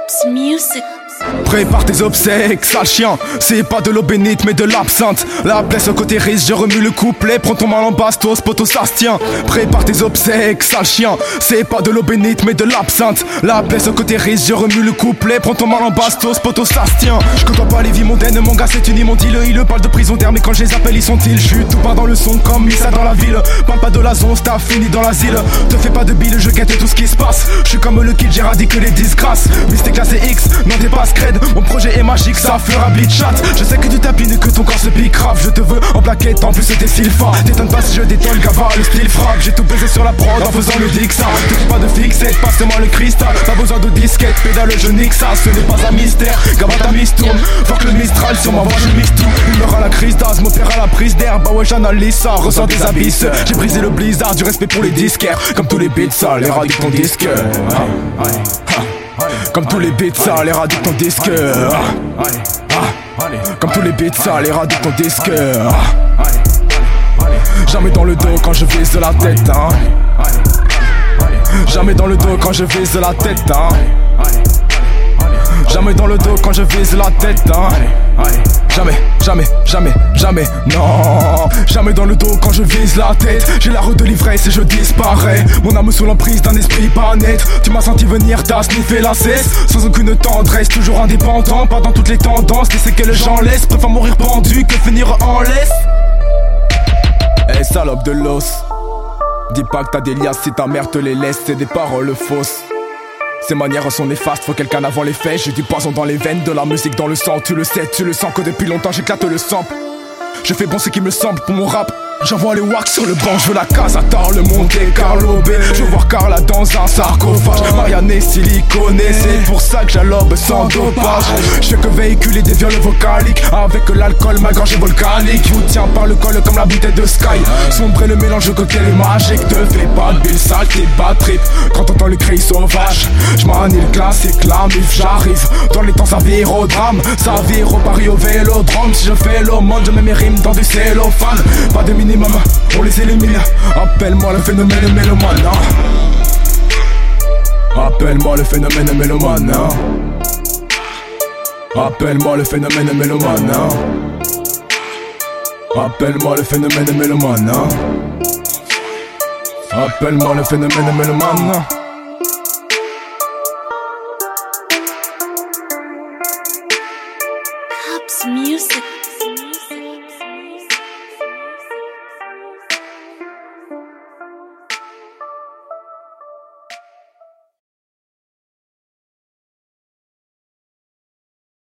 Hops Music. Prépare tes obsèques, sale chien. C'est pas de l'eau bénite mais de l'absinthe. La blesse au côté risque, je remue le couplet. Prends ton mal en bastos, poteau ça se tient. Prépare tes obsèques, sale chien. C'est pas de l'eau bénite mais de l'absinthe. La blesse au côté risque, je remue le couplet. Prends ton mal en bastos, poteau ça se tient. Je côtoie pas les vies mondaines, mon gars c'est une immondile. Il parle de prison d'air mais quand je les appelle ils sont-ils. Je suis tout part dans le son comme Missa dans la ville. Parle pas de la zone, t'as fini dans l'asile. Te fais pas de bile, je guette tout ce qui se passe. Je suis comme le kid, j'éradique les disgrâces. Mystique classé X, non t'es pas scred. Mon projet est magique, ça fera bleach chat. Je sais que tu tapines, que ton corps se pique grave. Je te veux en plaquette, en plus c'était sylpha. T'étonnes pas si je détonne, gava, le style frappe. J'ai tout baisé sur la prod en faisant le dick ça. T'écoutes pas de fixette, passe-moi le cristal. Pas besoin de disquette, pédale, je nique ça. Ce n'est pas un mystère, gava ta mistourne. Fuck le Mistral, sur ma voix je mise tout. Humeur à la crise d'as, m'opère à la prise d'air. Bah ouais j'analyse ça, ressens des abysses. J'ai brisé le blizzard, du respect pour les disquaires. Comme tous les beats ça, les radiques ton disque. Comme tous les beats ça, les radiques ton disque. Comme tous les beats ça, les radiques ton disque. Jamais dans le dos quand je vise la tête, hein. Jamais dans le dos quand je vise la tête, hein. Jamais dans le dos quand je vise la tête, hein. Jamais, jamais, jamais, jamais, non. Jamais dans le dos quand je vise la tête. J'ai la route de l'ivresse et je disparais. Mon âme sous l'emprise d'un esprit pas net. Tu m'as senti venir, t'as sniffé la cesse. Sans aucune tendresse, toujours indépendant. Pas dans toutes les tendances, laisser que les gens laissent. Préfère mourir pendu que finir en laisse. Eh salope de l'os, dis pas que t'as des liasses si ta mère te les laisse. C'est des paroles fausses. Ces manières sont néfastes, faut quelqu'un avant les faits. J'ai du poison dans les veines, de la musique dans le sang. Tu le sais que depuis longtemps j'éclate le sample. Je fais bon ce qui me semble pour mon rap. J'envoie les wax sur le banc, je veux la casa tard, le Monte Carlo B. Je veux voir Carla dans un sarcophage, Marianne est siliconée. C'est pour ça que j'alobe sans dopage. Je fais que véhiculer des viols vocaliques. Avec l'alcool, ma gorge est volcanique. Vous tiens par le col comme la bouteille de Sky. Sombrer le mélange cocktail et magique. Te fais pas de bill sale, t'es pas trip. Quand t'entends le cri sauvage, j'manie le classique, la mif, j'arrive. Dans les temps ça vire au drame, ça vire au pari au vélodrome. Si je fais l'aumône, je mets mes rimes dans du cellophane. Pas de minimum, on les élimine. Appelle-moi le phénomène mélomane, hein. Appelle-moi le phénomène mélomane, hein. Appelle-moi le phénomène mélomane, hein. Appelle-moi le phénomène mélomane, hein. Appelle-moi le phénomène mélomane, hein. Hops Music.